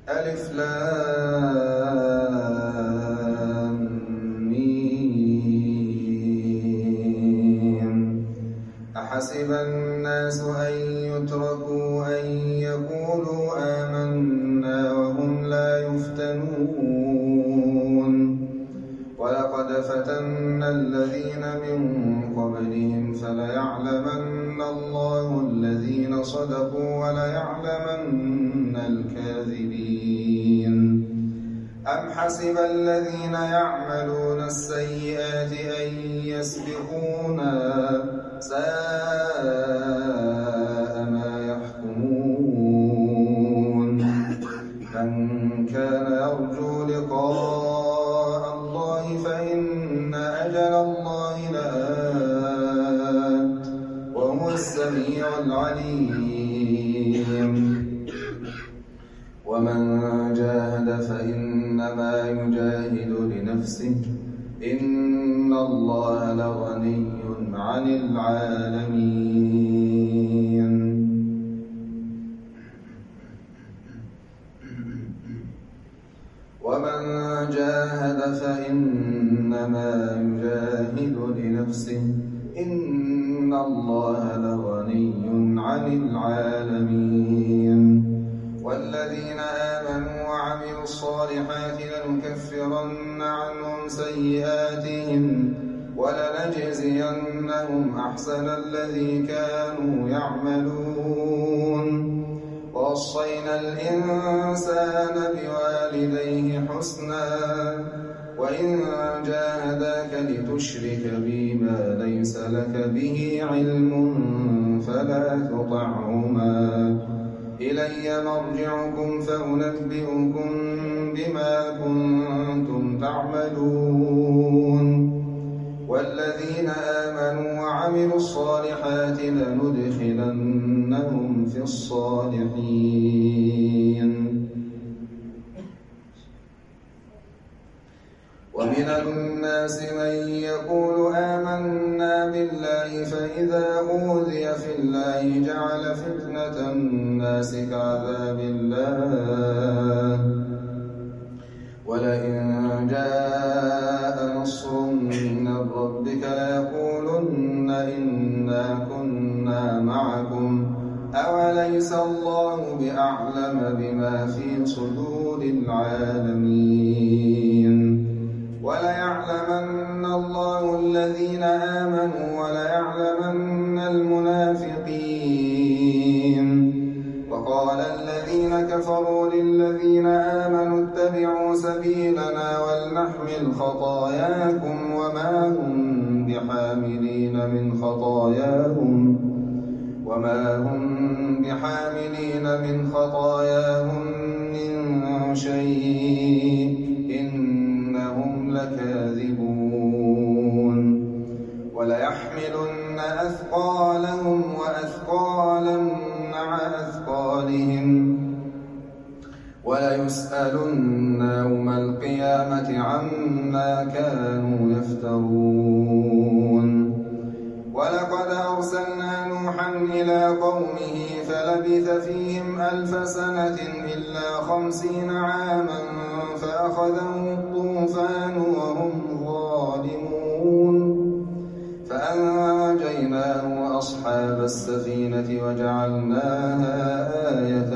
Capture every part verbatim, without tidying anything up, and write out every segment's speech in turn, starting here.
ألف لام ميم. أحسب الناس أن يتركوا أن يقولوا آمنا وهم لا يفتنون ولقد فتنا الذين من قبلهم فليعلمن الله الذين صدقوا وليعلمن الكاذبين. أم حسب الذين يعملون السيئات أن يسبقونا ساء ما يحكمون. من كان يرجو لقاء الله فإن أجل الله لآت وهو السميع العليم. ومن جاهد فإنما يجاهد لنفسه إن الله لغني عن العالمين. ومن جاهد فإنما يجاهد لنفسه إن الله لغني عن العالمين. والذين آمنوا وعملوا الصالحات لنكفرن عنهم سيئاتهم ولنجزينهم أحسن الذي كانوا يعملون. ووصينا الإنسان بوالديه حسنا وإن جاهداك لتشرك بي ما ليس لك به علم فلا تطعهما إلي مرجعكم فأنبئكم بما كنتم تعملون. والذين آمنوا وعملوا الصالحات لندخلنهم في الصالحين. ومن الناس من يقول آمنا بالله فإذا أوذي في الله جعل فتنة الناس كعذاب الله ولئن جاء نصر من ربك ليقولن إنا كنا معكم أوليس الله بأعلم بما في صدور العالمين. وليعلمن الله الذين آمنوا وليعلمن المنافقين. وقال الذين كفروا للذين آمنوا اتبعوا سبيلنا ولنحمل خطاياكم وما هم بحاملين من خطاياهم وما هم بحاملين من خطاياهم من شيء إنهم لكاذبون. وليحملن أثقالهم وأثقالا مع أثقالهم وليسألن يوم القيامة عما كانوا يفترون. ولقد أرسلنا نوحا إلى قومه فلبث فيهم ألف سنة إلا خمسين عاما فأخذهم الطوفان وهم ظالمون فأنجيناه وأصحاب السفينة وجعلناها آية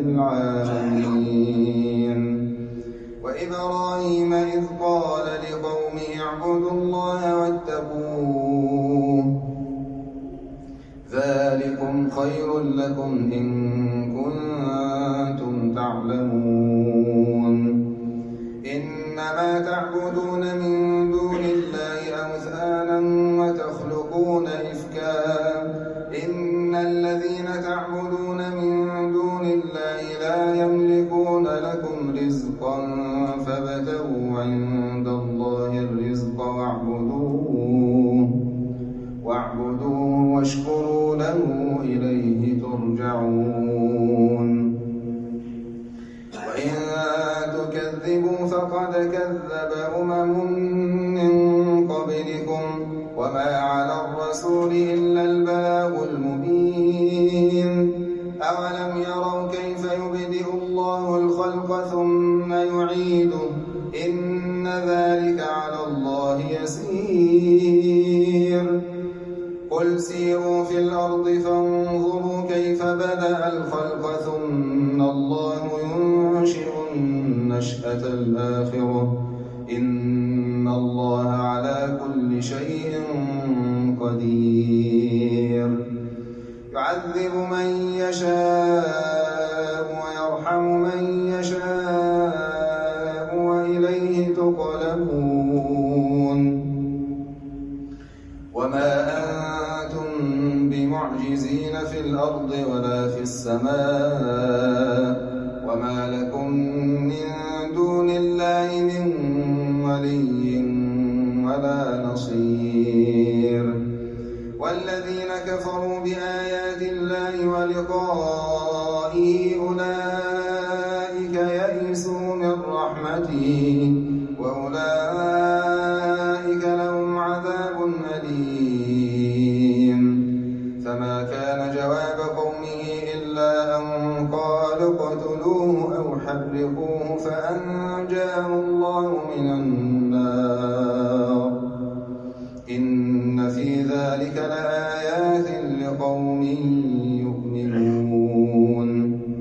للعالمين. وإبراهيم إذ قال لقومه اعبدوا الله واتقوه ذلكم خير لكم إن كنتم تعلمون. إنما تعبدون من دون الله أوثانا وتخلقون إفكا إن الذين تعبدون من دون الله لا يملكون لكم رزقا فابتغوا عند الله الرزق واعبدوه واعبدوه واشكروا له إليه ترجعون. وإن تكذبوا فقد كذب أمم من قبلكم وما على الرسول إلا البلاغ المبين. أولم يروا كيف يبدئ الله الخلق الخلق ثم يعيده إن ذلك على الله يسير قل سيروا في الأرض فانظروا كيف بدأ الخلق ثم الله ينشئ النشأة الآخرة إن الله على كل شيء قدير يعذب من يشاء ويرحم من يشاء وإليه تقلبون وما أنتم بمعجزين في الأرض ولا في السماء وما لكم من دون الله من ولي ولا نصير والذين كفروا بآيات الله ولقائه أولئك يئسوا من رحمته وأولئك لهم عذاب أليم فما كان جواب قومه إلا أن قالوا اقتلوه أو حرقوه فأنجاه الله من النار إن في ذلك لآيات لقوم يؤمنون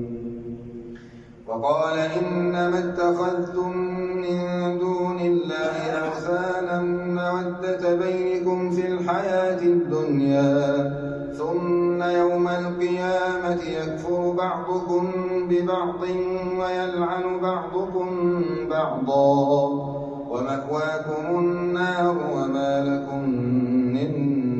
وقال إنما اتخذتم من دون الله أوثانا مودة بينكم في الحياة الدنيا ثم يوم القيامة يكفر بعضكم ببعض ويلعن بعضكم بعضا ومأواكم النار وما لكم من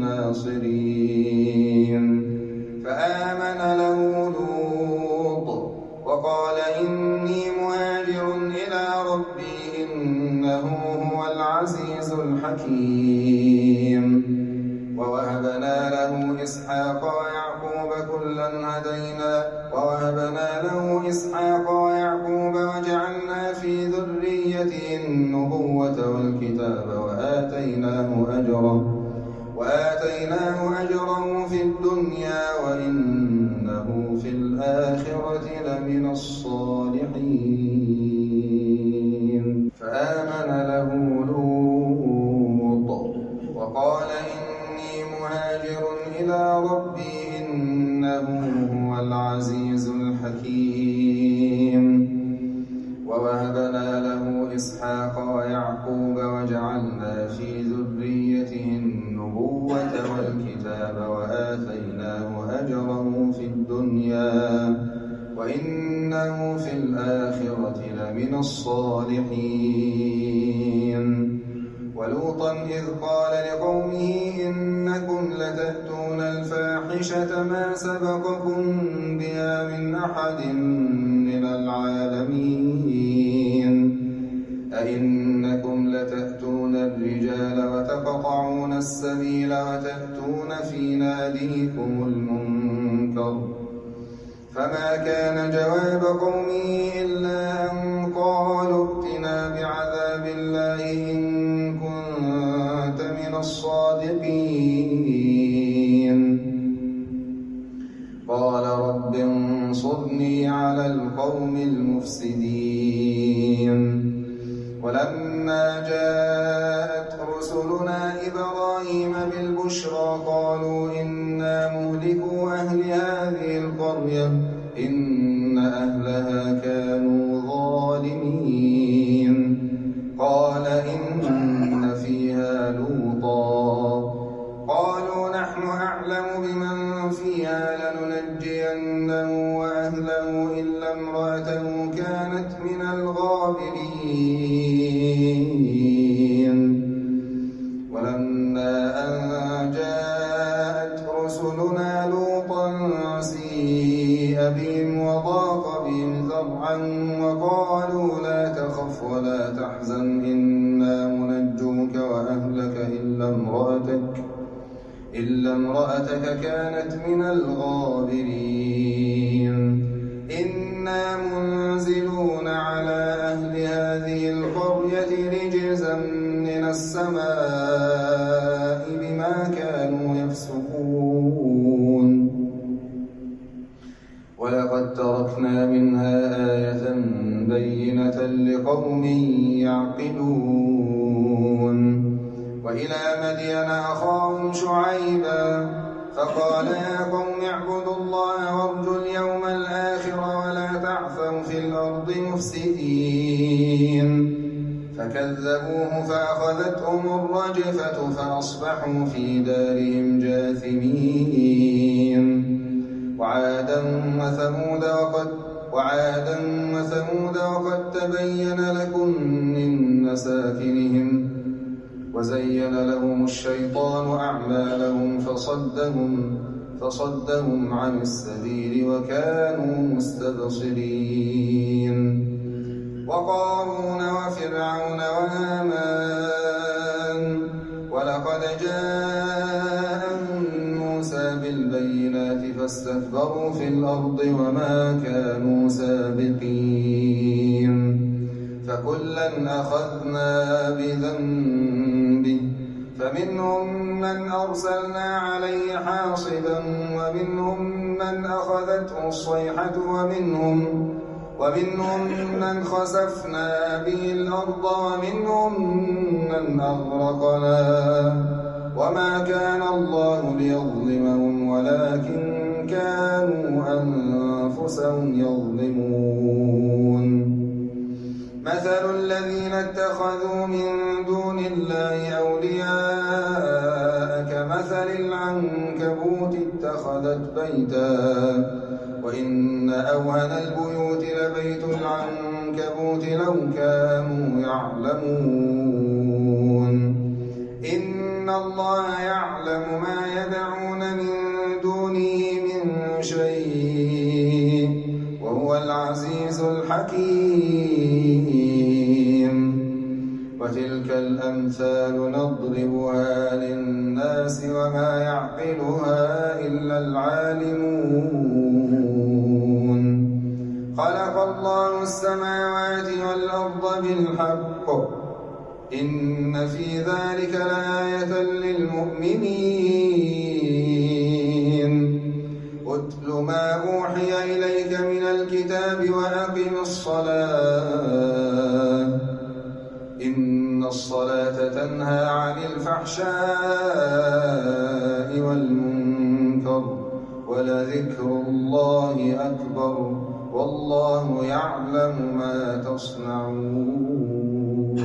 ناصرين فآمن له لوط وقال إني مهاجر إلى ربي إنه هو العزيز الحكيم ووهبنا له إسحاق ويعقوب كلا هدينا ووهبنا له إسحاق ويعقوب وجعلنا في ذريته النبوة والكتاب وآتيناه أجره وآتيناه أجره في الدنيا وإنه في الآخرة لمن الصالحين فآمن له لوط وقال إني مهاجر إلى ربي إنه هو العزيز الحكيم ووهبنا له إسحاق ويعقوب وجعلنا في ذريته النبوة والكتاب وآتيناه أجره في الدنيا وإنه في الآخرة لمن الصالحين ولوطا إذ قال لقومه إنكم لتأتون الفاحشة ما سبقكم بها من أحد من العالمين أئنكم لتأتون الرجال وتقطعون السبيل وتأتون في ناديكم المنكر فما كان جواب قومه إلا أن قالوا ائتنا بعذاب الله إن كنت من الصادقين قال رب انصرني على القوم المفسدين ولما جاءت رسلنا إبراهيم بالبشرى قالوا إنا مهلكوا أهل هذه القرية إن أهلها كانوا ظالمين قال إن فيها لوطا قالوا نحن أعلم بمن فيها لننجينه وأهله إلا امرأته كانت من الغابرين ولما أن جاءت رسلنا لوطا سيء بهم وضاق بهم ذرعا وقالوا لا تخف ولا تحزن إنا منجوك وأهلك إلا امرأتك إلا امرأتك كانت من الغابرين إنا منزلون على أهل هذه القرية رجزا من السماء بما كانوا يفسقون ولقد تركنا منها آية بينة لقوم يعقلون وإلى مدين أخاهم شعيبا فقال يا قوم اعبدوا الله وارجوا اليوم الآخر ولا تعثوا في الأرض مفسدين فكذبوه فأخذتهم الرجفة فأصبحوا في دارهم جاثمين وعادا وثمود وقد وعادا وثمود وقد تبين لكم من مساكنهم وزين لهم الشيطان أعمالهم فصدهم فصدهم عن السبيل وكانوا مستبصرين وقارون وفرعون وهامان ولقد جاءهم موسى بالبينات فاستكبروا في الأرض وما كانوا سابقين فكلا أخذنا بذنبه فمنهم من أرسلنا عليه حاصبا ومنهم من أخذته الصيحة ومنهم ومنهم من خسفنا به الأرض ومنهم من أغرقنا وما كان الله ليظلمهم ولكن كانوا أنفسهم يظلمون مثل الذين اتخذوا من دون الله أولياء كمثل العنكبوت اتخذت بيتا وإن أوهن البيوت لبيت العنكبوت لو كانوا يعلمون إن الله يعلم ما يدعون من دونه من شيء وهو العزيز الحكيم وتلك الأمثال نضربها للناس وما يعقلها إلا العالمون خلق الله السماوات والأرض بالحق إن في ذلك لآية للمؤمنين اتل ما أوحي إليك من الكتاب وأقم الصلاة إن الصلاة تنهى عن الفحشاء والمنكر ولذكر الله أكبر والله يعلم ما تصنعون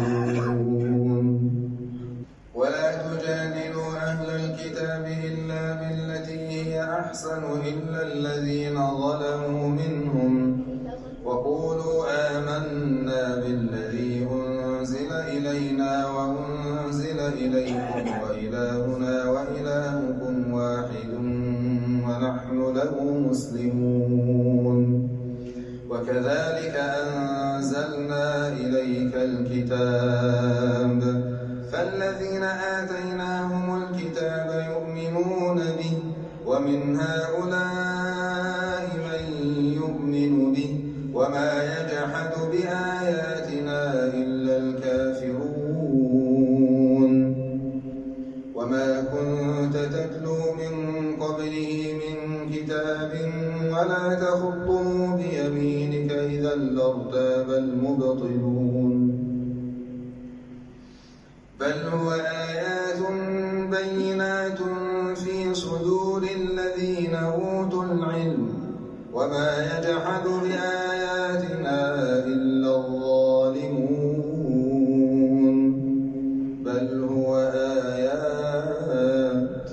ولا تجادلوا أهل الكتاب إلا بالتي هي أحسن إلا الذين ظلموا منهم وقولوا آمنا بالذي أنزل إلينا وأنزل إليكم وإلهنا وإلهكم واحد ونحن له مسلمون وكذلك أنزلنا إليك الكتاب فالذين آتيناهم الكتاب يؤمنون به ومن هؤلاء من يؤمن به وما يجحد بآياتنا إلا الكافرون وما كنت تتلو من قبله من كتاب ولا تخطه بيمينك إذا لارتاب المبطلون بل هو آيات بينات في صدور الذين أوتوا العلم وما يجحد بآياتنا إلا الظالمون بل هو آيات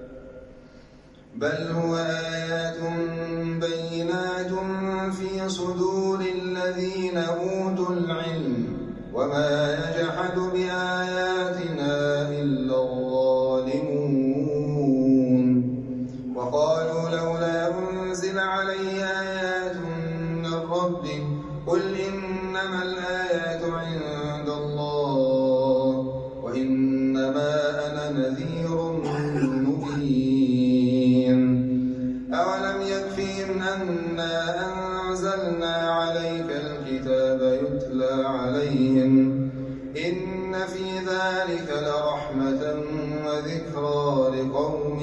بل هو آيات بينات في صدور الذين أوتوا العلم وما يجحد بآياتنا إلا الظالمون وقالوا لولا أنزل عليه آيات من ربه قل إنما الآيات عند الله وإنما أنا نذير مبين أولم يكفهم أنا أنزلنا عليك الكتاب يتلى عليهم إن في ذلك لرحمة وذكرى لقوم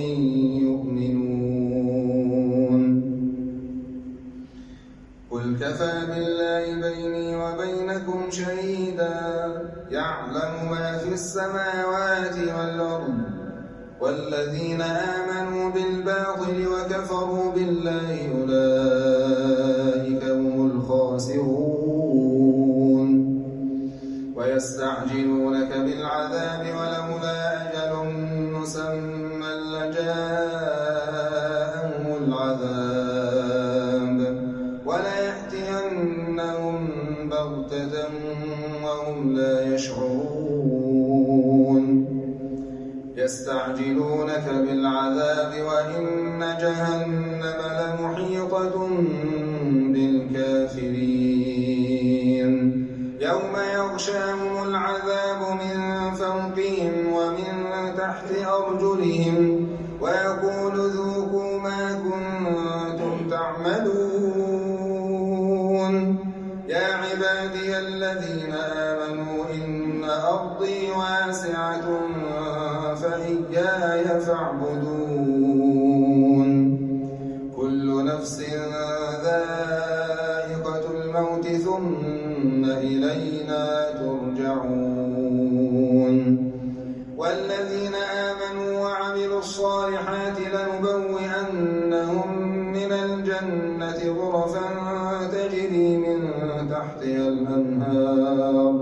يؤمنون قل كفى بالله بيني وبينكم شهيدا يعلم ما في السماوات والأرض والذين آمنوا بالباطل وكفروا بالله أولئك هم الخاسرون ويستعجلونك بالعذاب ولولا أجل مسمى لجاءهم العذاب وليأتينهم بغتة وهم لا يشعرون يستعجلونك بالعذاب وإن جهنم لمحيطة بالكافرين يوم يغشاهم العذاب من فوقهم ومن تحت أرجلهم ويقول ذوقوا ما كنتم تعملون يا عبادي الذين آمنوا إن أرضي واسعة فإياي فاعبدون كل نفس ذائقة الموت ثم إلينا ترجعون والذين آمنوا وعملوا الصالحات لنبوئنهم من الجنة غرفا تجري من تحتها الأنهار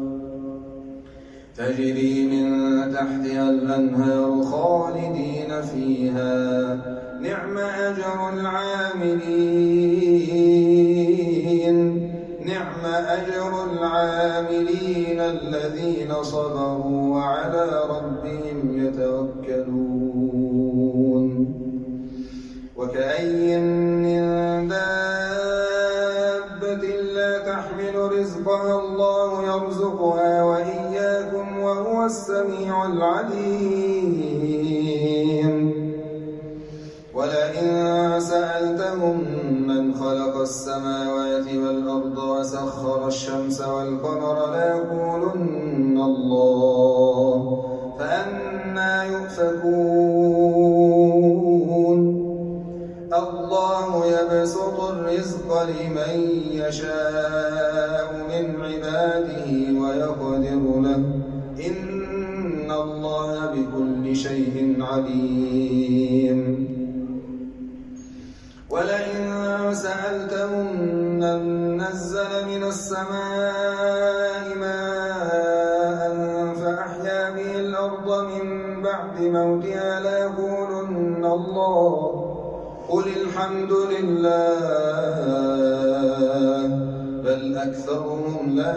تجري من تحتها الأنهار خالدين فيها نعم أجر العاملين نعم أجر العاملين الذين صبروا وعلى ربهم يتوكلون وكأي من دابة لا تحمل رزقها الله يرزقها وإياكم وهو السميع العليم ولئن سألتهم من خلق السماوات والأرض وسخر الشمس والقمر ليقولن الله فأنى يؤفكون الله يبسط الرزق لمن يشاء من عباده ويقدر له إن الله بكل شيء عليم ولئن سألتهم من نزل من السماء ماء فأحيا به الأرض من بعد موتها ليقولن الله قل الحمد لله بل أكثرهم لا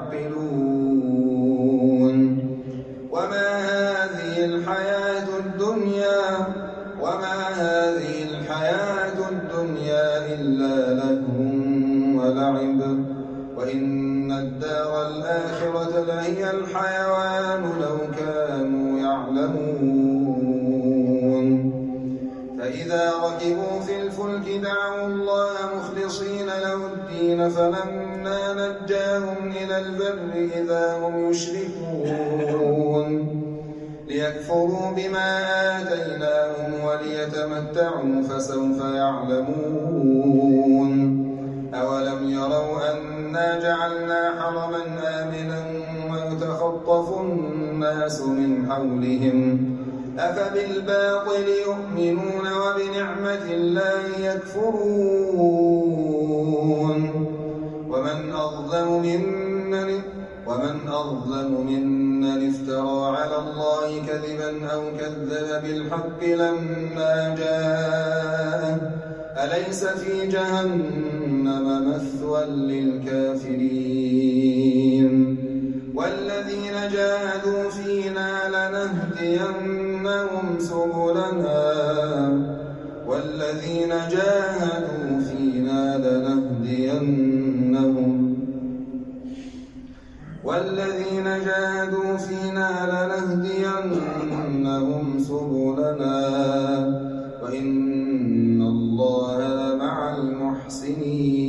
يعقلون وما هذه الحياة الدنيا وما هذه الحياة الدنيا إلا لهو ولعب وإن الدار الآخرة لهي الحيوان لو كانوا يعلمون فإذا ركبوا في الفلك دعوا الله مخلصين له الدين فلما نجاهم إلى البر إذا هم يشركون ليكفروا بما آتيناهم وليتمتعوا فسوف يعلمون أولم يروا أنا جعلنا حرما آمنا ويتخطف الناس من حولهم أفبالباطل يؤمنون وبنعمة الله يكفرون ومن أظلم ممن ومن أظلم ممن افترى على الله كذبا أو كذب بالحق لما جاءه أليس في جهنم مثوى للكافرين والذين جاهدوا فينا لنهدينهم سبلنا والذين جاهدوا فينا لنهدينهم والذين جاهدوا فينا لنهدينهم سبلنا وإن الله مع المحسنين